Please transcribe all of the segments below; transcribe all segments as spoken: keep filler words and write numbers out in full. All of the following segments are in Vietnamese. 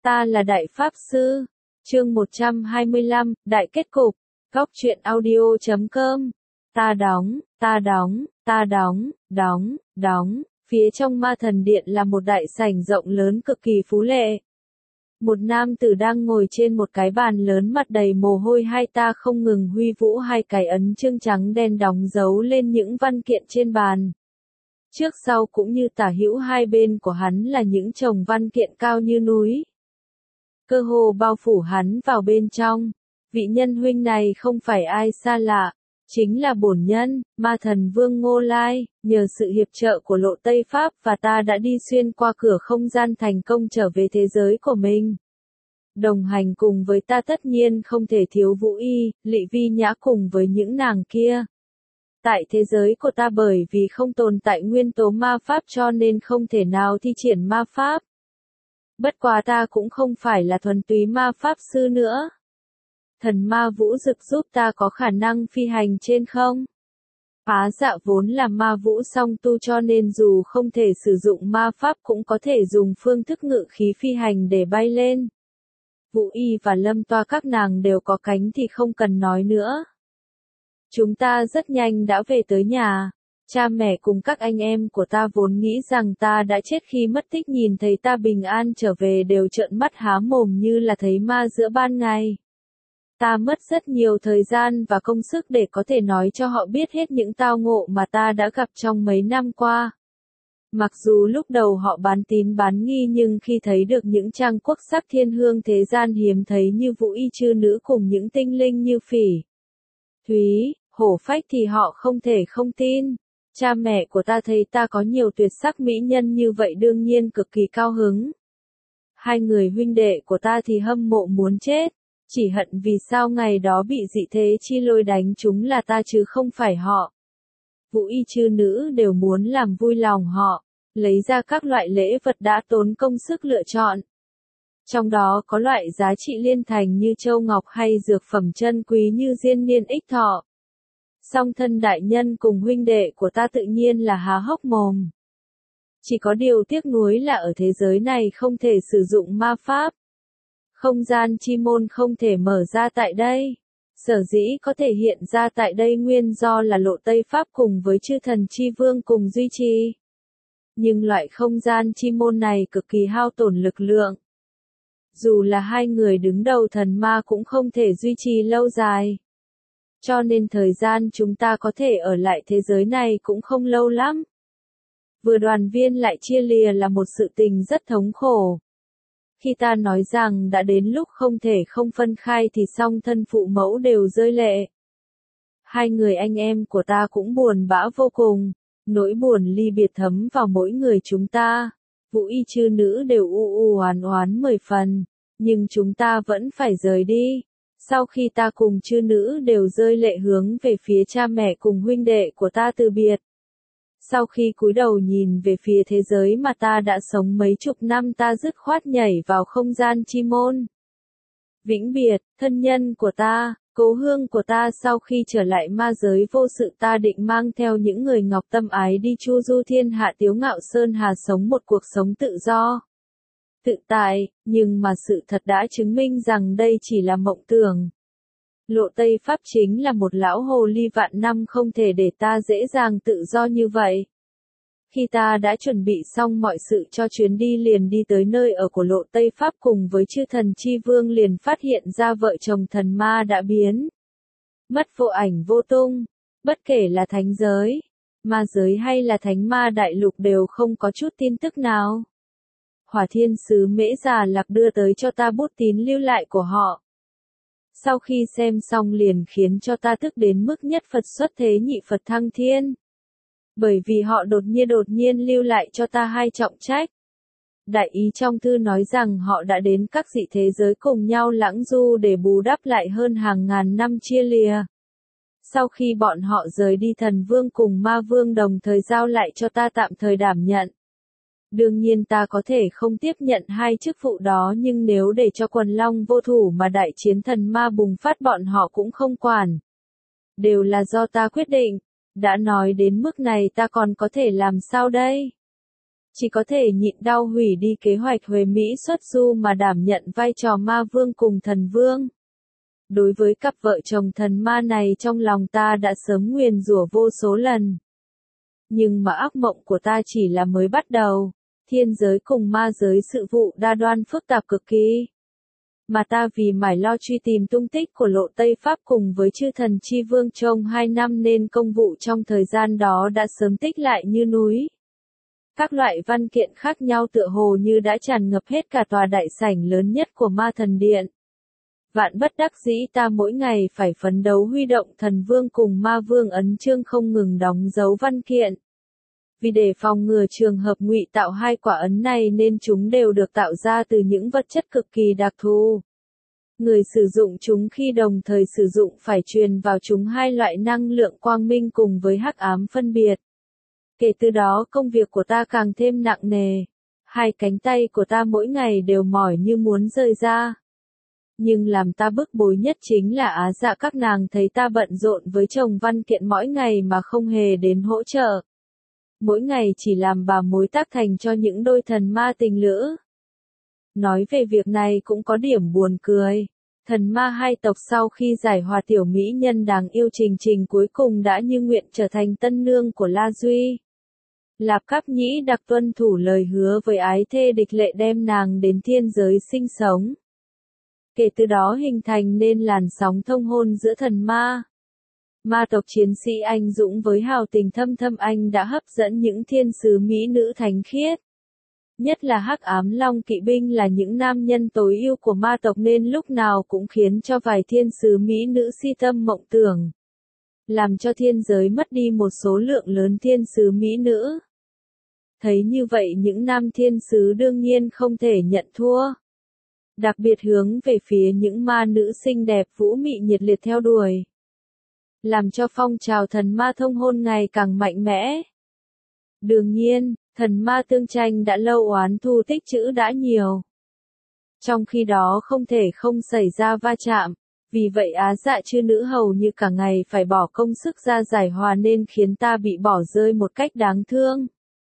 Ta là Đại Pháp Sư. Chương một trăm hai mươi lăm, Đại kết cục. Góc truyện audio chấm com. Ta đóng, ta đóng, ta đóng, đóng, đóng. Phía trong ma thần điện là một đại sảnh rộng lớn cực kỳ phú lệ. Một nam tử đang ngồi trên một cái bàn lớn mặt đầy mồ hôi, hai ta không ngừng huy vũ hai cái ấn chương trắng đen đóng dấu lên những văn kiện trên bàn. Trước sau cũng như tả hữu hai bên của hắn là những chồng văn kiện cao như núi. Cơ hồ bao phủ hắn vào bên trong. Vị nhân huynh này không phải ai xa lạ, chính là bổn nhân, ma thần vương Ngô Lai. Nhờ sự hiệp trợ của Lộ Tây Pháp và ta đã đi xuyên qua cửa không gian thành công trở về thế giới của mình. Đồng hành cùng với ta tất nhiên không thể thiếu Vũ Y, Lị Vi Nhã cùng với những nàng kia. Tại thế giới của ta bởi vì không tồn tại nguyên tố ma pháp cho nên không thể nào thi triển ma pháp. Bất quá ta cũng không phải là thuần túy ma pháp sư nữa. Thần ma vũ dực giúp ta có khả năng phi hành trên không. Phá dạ vốn là ma vũ song tu cho nên dù không thể sử dụng ma pháp cũng có thể dùng phương thức ngự khí phi hành để bay lên. Vũ Y và Lâm Toa các nàng đều có cánh thì không cần nói nữa. Chúng ta rất nhanh đã về tới nhà. Cha mẹ cùng các anh em của ta vốn nghĩ rằng ta đã chết khi mất tích, nhìn thấy ta bình an trở về đều trợn mắt há mồm như là thấy ma giữa ban ngày. Ta mất rất nhiều thời gian và công sức để có thể nói cho họ biết hết những tao ngộ mà ta đã gặp trong mấy năm qua. Mặc dù lúc đầu họ bán tín bán nghi nhưng khi thấy được những trang quốc sắc thiên hương thế gian hiếm thấy như Vũ Y chư nữ cùng những tinh linh như Phỉ, Thúy, Hổ Phách thì họ không thể không tin. Cha mẹ của ta thấy ta có nhiều tuyệt sắc mỹ nhân như vậy đương nhiên cực kỳ cao hứng. Hai người huynh đệ của ta thì hâm mộ muốn chết, chỉ hận vì sao ngày đó bị dị thế chi lôi đánh chúng là ta chứ không phải họ. Vũ Y chư nữ đều muốn làm vui lòng họ, lấy ra các loại lễ vật đã tốn công sức lựa chọn. Trong đó có loại giá trị liên thành như châu ngọc hay dược phẩm chân quý như diên niên ích thọ. Song thân đại nhân cùng huynh đệ của ta tự nhiên là há hốc mồm. Chỉ có điều tiếc nuối là ở thế giới này không thể sử dụng ma pháp. Không gian chi môn không thể mở ra tại đây. Sở dĩ có thể hiện ra tại đây nguyên do là Lộ Tây Pháp cùng với chư thần chi vương cùng duy trì. Nhưng loại không gian chi môn này cực kỳ hao tổn lực lượng. Dù là hai người đứng đầu thần ma cũng không thể duy trì lâu dài. Cho nên thời gian chúng ta có thể ở lại thế giới này cũng không lâu lắm. Vừa đoàn viên lại chia lìa là một sự tình rất thống khổ. Khi ta nói rằng đã đến lúc không thể không phân khai thì song thân phụ mẫu đều rơi lệ. Hai người anh em của ta cũng buồn bã vô cùng, nỗi buồn ly biệt thấm vào mỗi người chúng ta. Vũ Y chư nữ đều u u oán oán mười phần, nhưng chúng ta vẫn phải rời đi. Sau khi ta cùng chư nữ đều rơi lệ hướng về phía cha mẹ cùng huynh đệ của ta từ biệt. Sau khi cúi đầu nhìn về phía thế giới mà ta đã sống mấy chục năm, ta dứt khoát nhảy vào không gian chi môn. Vĩnh biệt, thân nhân của ta, cố hương của ta. Sau khi trở lại ma giới vô sự, ta định mang theo những người ngọc tâm ái đi chu du thiên hạ tiếu ngạo sơn hà, sống một cuộc sống tự do, tự tại, nhưng mà sự thật đã chứng minh rằng đây chỉ là mộng tưởng. Lộ Tây Pháp chính là một lão hồ ly vạn năm, không thể để ta dễ dàng tự do như vậy. Khi ta đã chuẩn bị xong mọi sự cho chuyến đi liền đi tới nơi ở của Lộ Tây Pháp cùng với chư thần chi vương, liền phát hiện ra vợ chồng thần ma đã biến mất vô ảnh vô tung. Bất kể là thánh giới, ma giới hay là thánh ma đại lục đều không có chút tin tức nào. Hỏa thiên sứ Mễ Già Lạc đưa tới cho ta bút tín lưu lại của họ. Sau khi xem xong liền khiến cho ta tức đến mức nhất Phật xuất thế nhị Phật thăng thiên. Bởi vì họ đột nhiên đột nhiên lưu lại cho ta hai trọng trách. Đại ý trong thư nói rằng họ đã đến các dị thế giới cùng nhau lãng du để bù đắp lại hơn hàng ngàn năm chia lìa. Sau khi bọn họ rời đi, thần vương cùng ma vương đồng thời giao lại cho ta tạm thời đảm nhận. Đương nhiên ta có thể không tiếp nhận hai chức vụ đó, nhưng nếu để cho quần long vô thủ mà đại chiến thần ma bùng phát bọn họ cũng không quản. Đều là do ta quyết định. Đã nói đến mức này ta còn có thể làm sao đây? chỉ có thể nhịn đau hủy đi kế hoạch Huế Mỹ xuất du mà đảm nhận vai trò ma vương cùng thần vương. Đối với cặp vợ chồng thần ma này trong lòng ta đã sớm nguyền rủa vô số lần. Nhưng mà ác mộng của ta chỉ là mới bắt đầu, thiên giới cùng ma giới sự vụ đa đoan phức tạp cực kỳ. Mà ta vì mải lo truy tìm tung tích của Lộ Tây Pháp cùng với chư thần chi vương trong hai năm nên công vụ trong thời gian đó đã sớm tích lại như núi. Các loại văn kiện khác nhau tựa hồ như đã tràn ngập hết cả tòa đại sảnh lớn nhất của ma thần điện. Vạn bất đắc dĩ ta mỗi ngày phải phấn đấu huy động thần vương cùng ma vương ấn chương không ngừng đóng dấu văn kiện. Vì để phòng ngừa trường hợp ngụy tạo hai quả ấn này nên chúng đều được tạo ra từ những vật chất cực kỳ đặc thù. Người sử dụng chúng khi đồng thời sử dụng phải truyền vào chúng hai loại năng lượng quang minh cùng với hắc ám phân biệt. Kể từ đó công việc của ta càng thêm nặng nề. Hai cánh tay của ta mỗi ngày đều mỏi như muốn rơi ra. Nhưng làm ta bức bối nhất chính là Á Dạ các nàng thấy ta bận rộn với chồng văn kiện mỗi ngày mà không hề đến hỗ trợ. Mỗi ngày chỉ làm bà mối tác thành cho những đôi thần ma tình lữ. Nói về việc này cũng có điểm buồn cười. Thần ma hai tộc sau khi giải hòa tiểu mỹ nhân đáng yêu Trình Trình cuối cùng đã như nguyện trở thành tân nương của La Duy. Lạp Cáp Nhĩ đặc tuân thủ lời hứa với ái thê địch lệ đem nàng đến thiên giới sinh sống. Kể từ đó hình thành nên làn sóng thông hôn giữa thần ma. Ma tộc chiến sĩ anh dũng với hào tình thâm thâm anh đã hấp dẫn những thiên sứ mỹ nữ thánh khiết. Nhất là hắc ám long kỵ binh là những nam nhân tối ưu của ma tộc nên lúc nào cũng khiến cho vài thiên sứ mỹ nữ si tâm mộng tưởng. Làm cho thiên giới mất đi một số lượng lớn thiên sứ mỹ nữ. Thấy như vậy những nam thiên sứ đương nhiên không thể nhận thua. Đặc biệt hướng về phía những ma nữ xinh đẹp vũ mị nhiệt liệt theo đuổi. Làm cho phong trào thần ma thông hôn ngày càng mạnh mẽ. Đương nhiên, thần ma tương tranh đã lâu oán thù tích trữ đã nhiều. Trong khi đó không thể không xảy ra va chạm, vì vậy Á Dạ chư nữ hầu như cả ngày phải bỏ công sức ra giải hòa nên khiến ta bị bỏ rơi một cách đáng thương.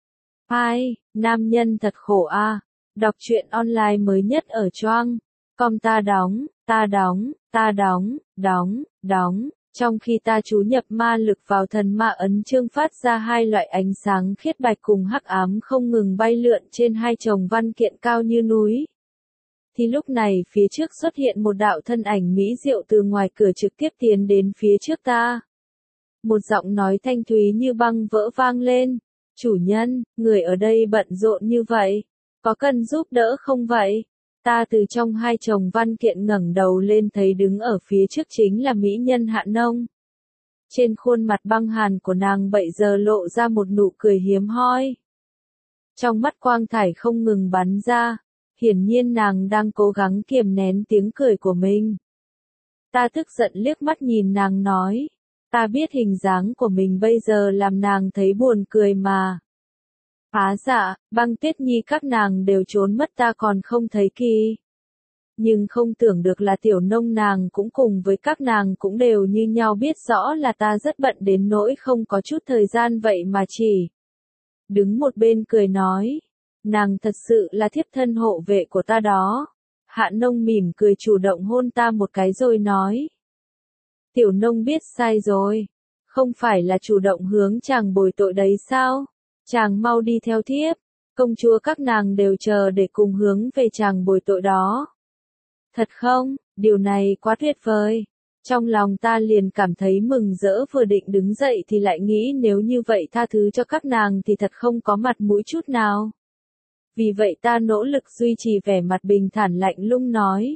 Ai, nam nhân thật khổ a. À. Đọc truyện online mới nhất ở Choang. Com ta đóng, ta đóng, ta đóng, đóng, đóng. Trong khi ta chú nhập ma lực vào thần ma ấn chương phát ra hai loại ánh sáng khiết bạch cùng hắc ám không ngừng bay lượn trên hai chồng văn kiện cao như núi. Thì lúc này phía trước xuất hiện một đạo thân ảnh mỹ diệu từ ngoài cửa trực tiếp tiến đến phía trước ta. Một giọng nói thanh thúy như băng vỡ vang lên. Chủ nhân, người ở đây bận rộn như vậy. Có cần giúp đỡ không vậy? Ta từ trong hai chồng văn kiện ngẩng đầu lên thấy đứng ở phía trước chính là mỹ nhân Hạ Nông. Trên khuôn mặt băng hàn của nàng bậy giờ lộ ra một nụ cười hiếm hoi. Trong mắt quang thải không ngừng bắn ra, hiển nhiên nàng đang cố gắng kiềm nén tiếng cười của mình. Ta tức giận liếc mắt nhìn nàng nói, ta biết hình dáng của mình bây giờ làm nàng thấy buồn cười mà. Á Dạ, Băng Tuyết Nhi các nàng đều trốn mất ta còn không thấy kỳ. Nhưng không tưởng được là tiểu nông nàng cũng cùng với các nàng cũng đều như nhau biết rõ là ta rất bận đến nỗi không có chút thời gian vậy mà chỉ. Đứng một bên cười nói, nàng thật sự là thiếp thân hộ vệ của ta đó. Hạ Nông mỉm cười chủ động hôn ta một cái rồi nói. Tiểu nông biết sai rồi, không phải là chủ động hướng chàng bồi tội đấy sao? Chàng mau đi theo thiếp, công chúa các nàng đều chờ để cùng hướng về chàng bồi tội đó. Thật không, điều này quá tuyệt vời. Trong lòng ta liền cảm thấy mừng rỡ vừa định đứng dậy thì lại nghĩ nếu như vậy tha thứ cho các nàng thì thật không có mặt mũi chút nào. Vì vậy ta nỗ lực duy trì vẻ mặt bình thản lạnh lùng nói.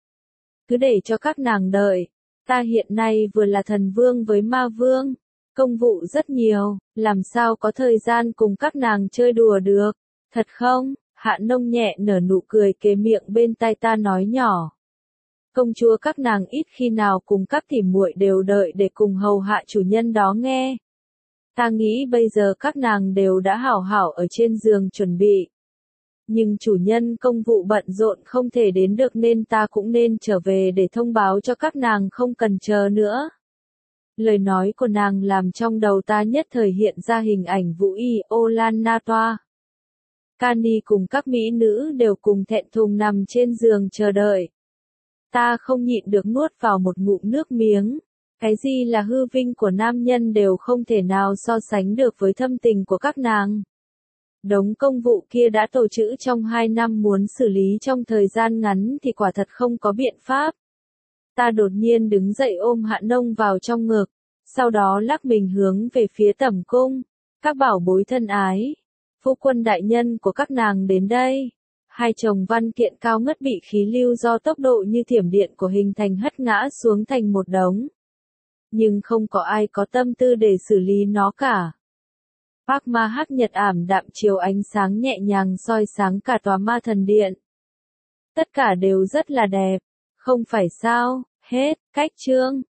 Cứ để cho các nàng đợi, ta hiện nay vừa là thần vương với ma vương. Công vụ rất nhiều, làm sao có thời gian cùng các nàng chơi đùa được, thật không? Hạ Nông nhẹ nở nụ cười kế miệng bên tai ta nói nhỏ. Công chúa các nàng ít khi nào cùng các tỉ muội đều đợi để cùng hầu hạ chủ nhân đó nghe. Ta nghĩ bây giờ các nàng đều đã hảo hảo ở trên giường chuẩn bị. Nhưng chủ nhân công vụ bận rộn không thể đến được nên ta cũng nên trở về để thông báo cho các nàng không cần chờ nữa. Lời nói của nàng làm trong đầu ta nhất thời hiện ra hình ảnh Vũ Y Ô Lan Na Toa. Cani cùng các mỹ nữ đều cùng thẹn thùng nằm trên giường chờ đợi. Ta không nhịn được nuốt vào một ngụm nước miếng. Cái gì là hư vinh của nam nhân đều không thể nào so sánh được với thâm tình của các nàng. Đống công vụ kia đã tổ chữ trong hai năm muốn xử lý trong thời gian ngắn thì quả thật không có biện pháp. Ta đột nhiên đứng dậy ôm Hạ Nông vào trong ngực, sau đó lắc mình hướng về phía tẩm cung. Các bảo bối thân ái, phu quân đại nhân của các nàng đến đây. Hai chồng văn kiện cao ngất bị khí lưu do tốc độ như thiểm điện của hình thành hất ngã xuống thành một đống. Nhưng không có ai có tâm tư để xử lý nó cả. Park Ma hắc nhật ảm đạm chiếu ánh sáng nhẹ nhàng soi sáng cả tòa ma thần điện. Tất cả đều rất là đẹp, không phải sao? Hết, cách chương.